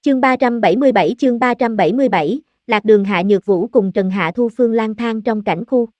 Chương 377, lạc đường Hạ Nhược Vũ cùng Trần Hạ Thu Phương lang thang trong cảnh khu.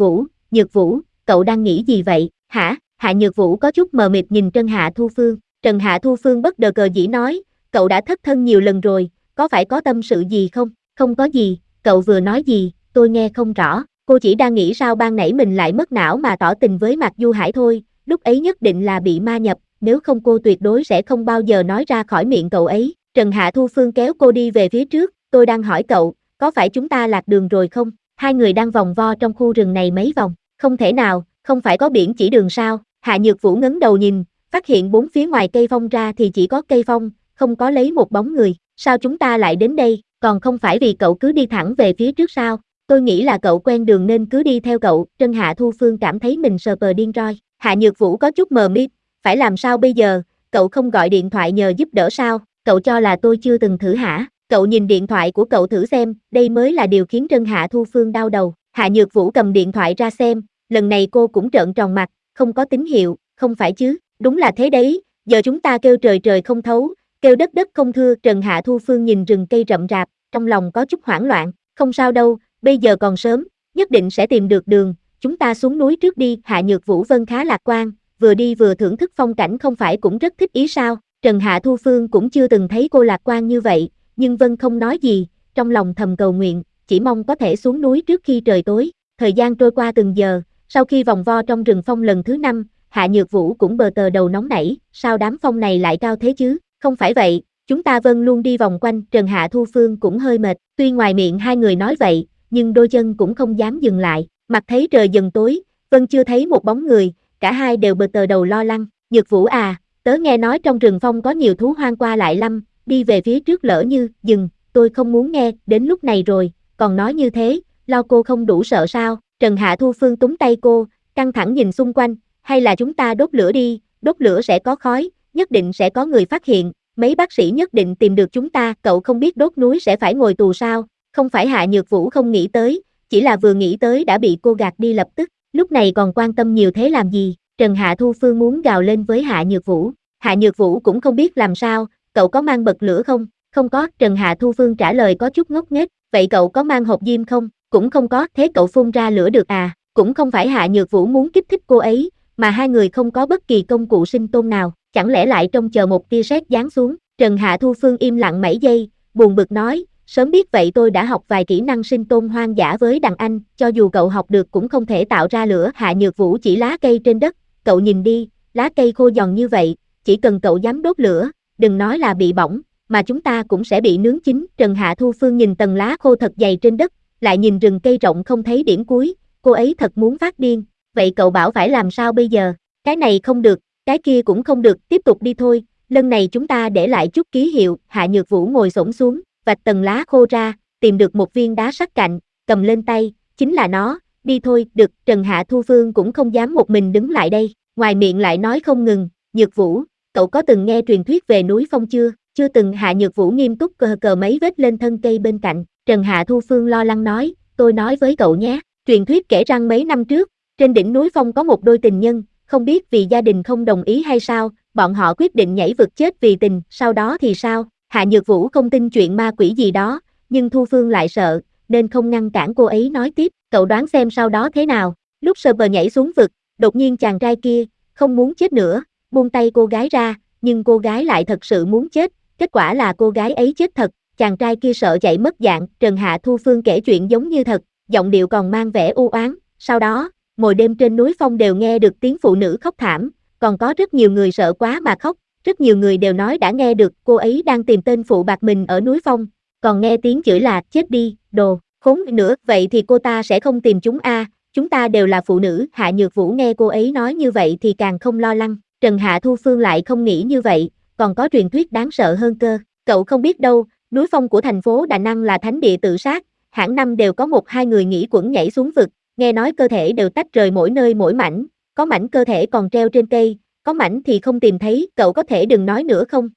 Nhược Vũ, cậu đang nghĩ gì vậy, hả? Hạ Nhược Vũ có chút mờ mịt nhìn Trần Hạ Thu Phương. Trần Hạ Thu Phương bất đờ cờ dĩ nói, cậu đã thất thân nhiều lần rồi, có phải có tâm sự gì không? Không có gì, cậu vừa nói gì, tôi nghe không rõ. Cô chỉ đang nghĩ sao ban nãy mình lại mất não mà tỏ tình với Mạc Du Hải thôi, lúc ấy nhất định là bị ma nhập, nếu không cô tuyệt đối sẽ không bao giờ nói ra khỏi miệng cậu ấy. Trần Hạ Thu Phương kéo cô đi về phía trước, tôi đang hỏi cậu, có phải chúng ta lạc đường rồi không? Hai người đang vòng vo trong khu rừng này mấy vòng, không thể nào, không phải có biển chỉ đường sao? Hạ Nhược Vũ ngẩng đầu nhìn, phát hiện bốn phía ngoài cây phong ra thì chỉ có cây phong, không có lấy một bóng người, sao chúng ta lại đến đây, còn không phải vì cậu cứ đi thẳng về phía trước sao? Tôi nghĩ là cậu quen đường nên cứ đi theo cậu. Trần Hạ Thu Phương cảm thấy mình sờ pờ điên roi. Hạ Nhược Vũ có chút mờ mịt, phải làm sao bây giờ, cậu không gọi điện thoại nhờ giúp đỡ sao? Cậu cho là tôi chưa từng thử hả? Cậu nhìn điện thoại của cậu thử xem, đây mới là điều khiến Trần Hạ Thu Phương đau đầu. Hạ Nhược Vũ cầm điện thoại ra xem, lần này cô cũng trợn tròn mặt, không có tín hiệu, không phải chứ? Đúng là thế đấy, giờ chúng ta kêu trời trời không thấu, kêu đất đất không thưa. Trần Hạ Thu Phương nhìn rừng cây rậm rạp, trong lòng có chút hoảng loạn, không sao đâu, bây giờ còn sớm, nhất định sẽ tìm được đường, chúng ta xuống núi trước đi. Hạ Nhược Vũ vân khá lạc quan, vừa đi vừa thưởng thức phong cảnh không phải cũng rất thích ý sao? Trần Hạ Thu Phương cũng chưa từng thấy cô lạc quan như vậy, nhưng Vân không nói gì, trong lòng thầm cầu nguyện, chỉ mong có thể xuống núi trước khi trời tối. Thời gian trôi qua từng giờ, sau khi vòng vo trong rừng phong lần thứ 5, Hạ Nhược Vũ cũng bờ tờ đầu nóng nảy, sao đám phong này lại cao thế chứ? Không phải vậy, chúng ta Vân luôn đi vòng quanh. Trần Hạ Thu Phương cũng hơi mệt, tuy ngoài miệng hai người nói vậy, nhưng đôi chân cũng không dám dừng lại. Mặt thấy trời dần tối, Vân chưa thấy một bóng người, cả hai đều bờ tờ đầu lo lắng. Nhược Vũ à, tớ nghe nói trong rừng phong có nhiều thú hoang qua lại lắm, đi về phía trước lỡ như, dừng, tôi không muốn nghe, đến lúc này rồi, còn nói như thế, lo cô không đủ sợ sao? Trần Hạ Thu Phương túm tay cô, căng thẳng nhìn xung quanh, hay là chúng ta đốt lửa đi, đốt lửa sẽ có khói, nhất định sẽ có người phát hiện, mấy bác sĩ nhất định tìm được chúng ta. Cậu không biết đốt núi sẽ phải ngồi tù sao? Không phải Hạ Nhược Vũ không nghĩ tới, chỉ là vừa nghĩ tới đã bị cô gạt đi lập tức, lúc này còn quan tâm nhiều thế làm gì? Trần Hạ Thu Phương muốn gào lên với Hạ Nhược Vũ. Hạ Nhược Vũ cũng không biết làm sao, cậu có mang bật lửa không? Không có. Trần Hạ Thu Phương trả lời có chút ngốc nghếch, vậy cậu có mang hộp diêm không? Cũng không có. Thế cậu phun ra lửa được à? Cũng không phải Hạ Nhược Vũ muốn kích thích cô ấy, mà hai người không có bất kỳ công cụ sinh tồn nào, chẳng lẽ lại trông chờ một tia sét giáng xuống? Trần Hạ Thu Phương im lặng mấy giây, buồn bực nói, sớm biết vậy tôi đã học vài kỹ năng sinh tồn hoang dã với đàn anh, cho dù cậu học được cũng không thể tạo ra lửa. Hạ Nhược Vũ chỉ lá cây trên đất, cậu nhìn đi, lá cây khô giòn như vậy, chỉ cần cậu dám đốt lửa, đừng nói là bị bỏng, mà chúng ta cũng sẽ bị nướng chín. Trần Hạ Thu Phương nhìn tầng lá khô thật dày trên đất, lại nhìn rừng cây rộng không thấy điểm cuối, cô ấy thật muốn phát điên. Vậy cậu bảo phải làm sao bây giờ? Cái này không được, cái kia cũng không được, tiếp tục đi thôi, lần này chúng ta để lại chút ký hiệu. Hạ Nhược Vũ ngồi xổm xuống, vạch tầng lá khô ra, tìm được một viên đá sắc cạnh, cầm lên tay, chính là nó, đi thôi. Được. Trần Hạ Thu Phương cũng không dám một mình đứng lại đây, ngoài miệng lại nói không ngừng, Nhược Vũ, cậu có từng nghe truyền thuyết về núi phong chưa? Chưa từng. Hạ Nhược Vũ nghiêm túc cờ mấy vết lên thân cây bên cạnh. Trần Hạ Thu Phương lo lắng nói, tôi nói với cậu nhé, truyền thuyết kể rằng mấy năm trước, trên đỉnh núi phong có một đôi tình nhân, không biết vì gia đình không đồng ý hay sao, bọn họ quyết định nhảy vực chết vì tình, sau đó thì sao? Hạ Nhược Vũ không tin chuyện ma quỷ gì đó, nhưng Thu Phương lại sợ, nên không ngăn cản cô ấy nói tiếp, cậu đoán xem sau đó thế nào? Lúc sờ bờ nhảy xuống vực, đột nhiên chàng trai kia, không muốn chết nữa, buông tay cô gái ra, nhưng cô gái lại thật sự muốn chết, kết quả là cô gái ấy chết thật, chàng trai kia sợ chạy mất dạng. Trần Hạ Thu Phương kể chuyện giống như thật, giọng điệu còn mang vẻ u oán. Sau đó, mỗi đêm trên núi phong đều nghe được tiếng phụ nữ khóc thảm, còn có rất nhiều người sợ quá mà khóc, rất nhiều người đều nói đã nghe được cô ấy đang tìm tên phụ bạc mình ở núi phong, còn nghe tiếng chửi là chết đi, đồ khốn nữa. Vậy thì cô ta sẽ không tìm chúng a, chúng ta đều là phụ nữ. Hạ Nhược Vũ nghe cô ấy nói như vậy thì càng không lo lắng. Trần Hạ Thu Phương lại không nghĩ như vậy, còn có truyền thuyết đáng sợ hơn cơ. Cậu không biết đâu, núi phong của thành phố Đà Nẵng là thánh địa tự sát, hẳn năm đều có một hai người nghỉ quẩn nhảy xuống vực, nghe nói cơ thể đều tách rời mỗi nơi mỗi mảnh, có mảnh cơ thể còn treo trên cây, có mảnh thì không tìm thấy. Cậu có thể đừng nói nữa không?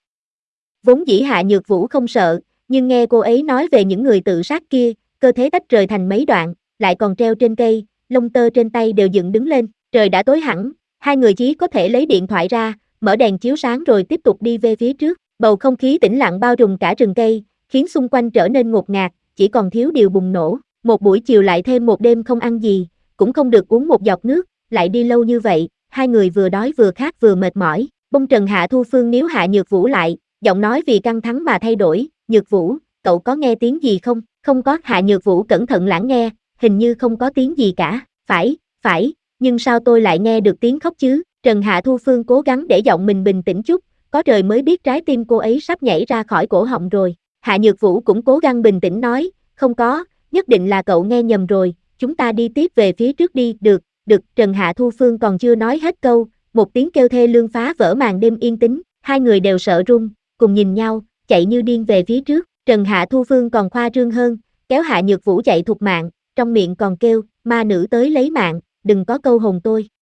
Vốn dĩ Hạ Nhược Vũ không sợ, nhưng nghe cô ấy nói về những người tự sát kia, cơ thể tách rời thành mấy đoạn, lại còn treo trên cây, lông tơ trên tay đều dựng đứng lên. Trời đã tối hẳn, hai người chỉ có thể lấy điện thoại ra, mở đèn chiếu sáng rồi tiếp tục đi về phía trước. Bầu không khí tĩnh lặng bao trùm cả rừng cây, khiến xung quanh trở nên ngột ngạt, chỉ còn thiếu điều bùng nổ. Một buổi chiều lại thêm một đêm không ăn gì, cũng không được uống một giọt nước, lại đi lâu như vậy, hai người vừa đói vừa khát vừa mệt mỏi. Bông Trần Hạ Thu Phương níu Hạ Nhược Vũ lại, giọng nói vì căng thẳng mà thay đổi, "Nhược Vũ, cậu có nghe tiếng gì không?" "Không có." Hạ Nhược Vũ cẩn thận lắng nghe, hình như không có tiếng gì cả. Phải, nhưng sao tôi lại nghe được tiếng khóc chứ?" Trần Hạ Thu Phương cố gắng để giọng mình bình tĩnh chút, có trời mới biết trái tim cô ấy sắp nhảy ra khỏi cổ họng rồi. Hạ Nhược Vũ cũng cố gắng bình tĩnh nói, "Không có, nhất định là cậu nghe nhầm rồi, chúng ta đi tiếp về phía trước đi." "Được." Trần Hạ Thu Phương còn chưa nói hết câu, một tiếng kêu thê lương phá vỡ màn đêm yên tĩnh, hai người đều sợ run, cùng nhìn nhau, chạy như điên về phía trước. Trần Hạ Thu Phương còn khoa trương hơn, kéo Hạ Nhược Vũ chạy thục mạng, trong miệng còn kêu, "Ma nữ tới lấy mạng, đừng có câu hồn tôi."